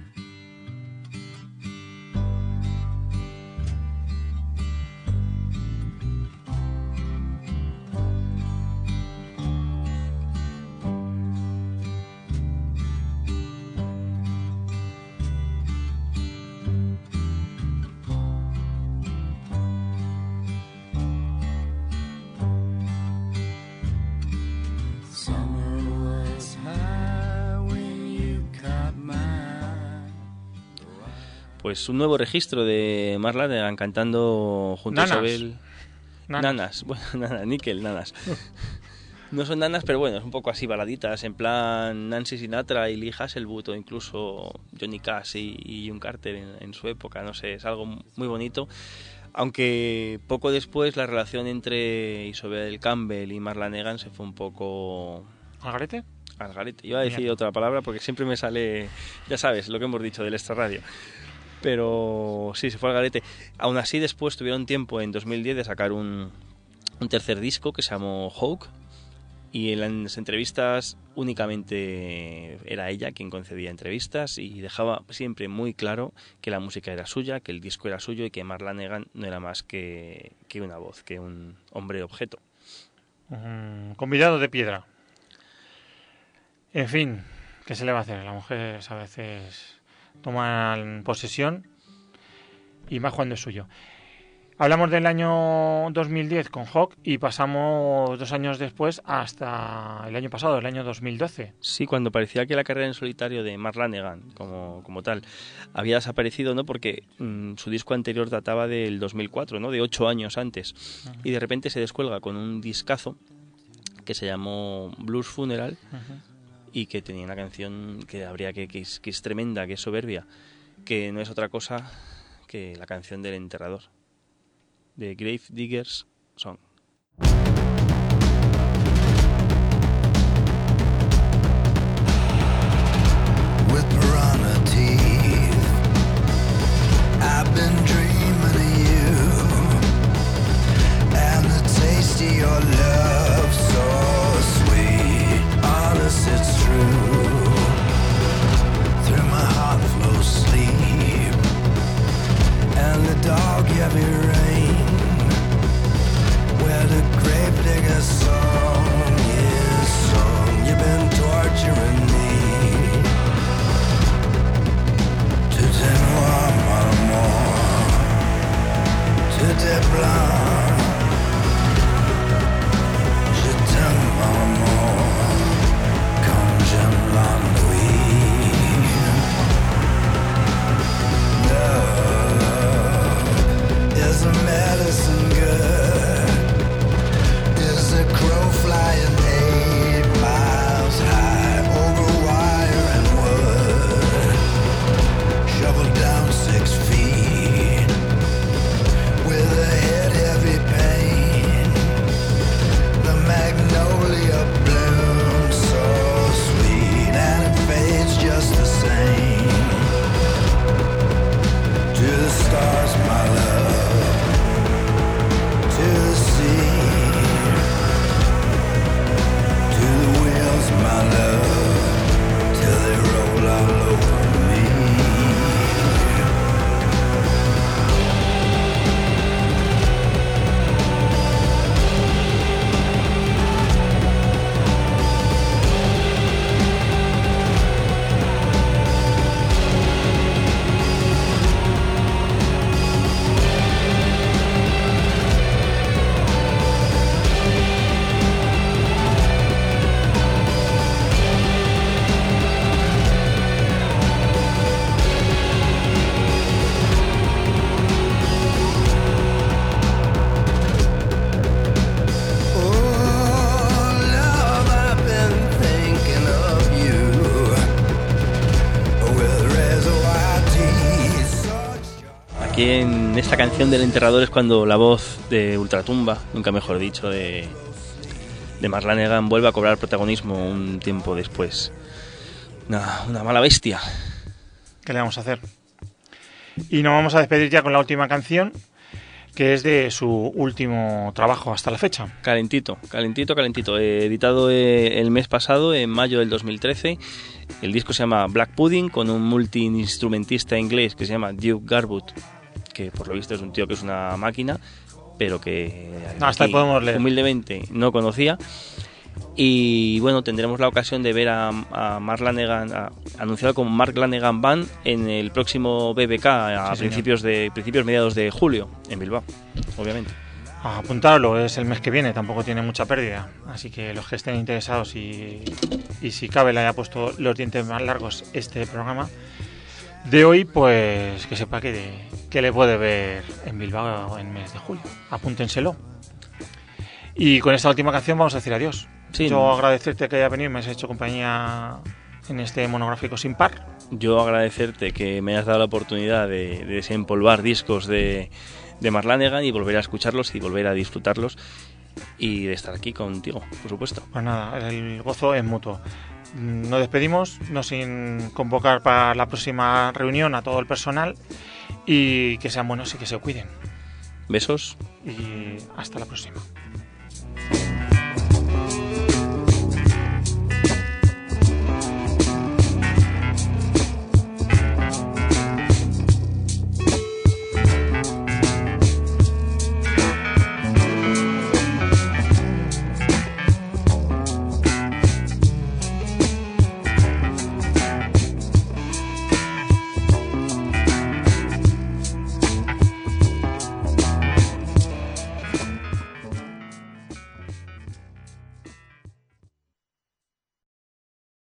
Speaker 2: Pues un nuevo registro de Mark Lanegan cantando junto
Speaker 1: nanas.
Speaker 2: a Isabel.
Speaker 1: Nanas.
Speaker 2: Nanas, bueno, nanas, níquel, nanas. No son nanas, pero bueno, es un poco así baladitas, en plan Nancy Sinatra y Lee Hasselwood, o incluso Johnny Cash y, y June Carter en, en su época, no sé, es algo muy bonito. Aunque poco después la relación entre Isobel Campbell y Mark Lanegan se fue un poco...
Speaker 1: ¿Al garete?
Speaker 2: Al garete. Iba a decir Mierda. otra palabra porque siempre me sale, ya sabes, lo que hemos dicho del Extra Radio. Pero sí, se fue al garete. Aún así, después tuvieron tiempo en dos mil diez de sacar un, un tercer disco que se llamó Hawk. Y en las entrevistas únicamente era ella quien concedía entrevistas y dejaba siempre muy claro que la música era suya, que el disco era suyo y que Mark Lanegan no era más que, que una voz, que un hombre objeto.
Speaker 1: Um, convidado de piedra. En fin, ¿qué se le va a hacer? Las mujeres a veces toman posesión y más cuando es suyo. Hablamos del año dos mil diez con Hawk y pasamos dos años después hasta el año pasado, el año dos mil doce.
Speaker 2: Sí, cuando parecía que la carrera en solitario de Mark Lanegan, como, como tal, había desaparecido, ¿no? Porque mmm, su disco anterior databa del dos mil cuatro, ¿no? De ocho años antes. Uh-huh. Y de repente se descuelga con un discazo que se llamó Blues Funeral, uh-huh. y que tenía una canción que habría que, que, es, que es tremenda, que es soberbia, que no es otra cosa que la canción del enterrador, de Grave Diggers Song.
Speaker 4: With piranha teeth, I've been dreaming of you, and the taste of your love so sweet. Honest, it's true. Through my heart flows sleep, and the dog heavy rain, where the grave digger song is sung. You've been torturing me to te voir, mon amour, to te blanc. Je t'aime, mon amour, comme j'aime la nuit. Love is a medicine good. Is a crow flying eight miles high over wire and wood, shoveled down six feet with a head heavy pain. The magnolia blooms so sweet and it fades just the same. To the stars, my love, to the sea, to the wheels, my love, till they roll all over me.
Speaker 2: Aquí en esta canción del enterrador es cuando la voz de Ultratumba, nunca mejor dicho, de, de Mark Lanegan vuelve a cobrar protagonismo un tiempo después. Una, una mala bestia.
Speaker 1: ¿Qué le vamos a hacer? Y nos vamos a despedir ya con la última canción, que es de su último trabajo hasta la fecha.
Speaker 2: Calentito, calentito, calentito. Eh, editado eh, el mes pasado, en mayo del dos mil trece. El disco se llama Black Pudding, con un multiinstrumentista inglés que se llama Duke Garwood, que por lo visto es un tío que es una máquina, pero que
Speaker 1: no, hasta aquí, podemos leer.
Speaker 2: Humildemente no conocía. Y bueno, tendremos la ocasión de ver a, a Mark Lanegan, a, anunciado como Mark Lanegan Band, en el próximo B B K a sí, principios de principios mediados de julio en Bilbao, obviamente.
Speaker 1: A apuntarlo, es el mes que viene, tampoco tiene mucha pérdida, así que los que estén interesados y, y si cabe le haya puesto los dientes más largos este programa de hoy, pues que sepa que, de, que le puede ver en Bilbao en mes de julio. Apúntenselo. Y con esta última canción vamos a decir adiós. Sí, Yo no. agradecerte que haya venido y me has hecho compañía en este monográfico sin par.
Speaker 2: Yo agradecerte que me hayas dado la oportunidad de, de desempolvar discos de, de Mark Lanegan y volver a escucharlos y volver a disfrutarlos y de estar aquí contigo, por supuesto.
Speaker 1: Pues nada, el gozo es mutuo. Nos despedimos, no sin convocar para la próxima reunión a todo el personal y que sean buenos y que se cuiden.
Speaker 2: Besos.
Speaker 1: Y hasta la próxima.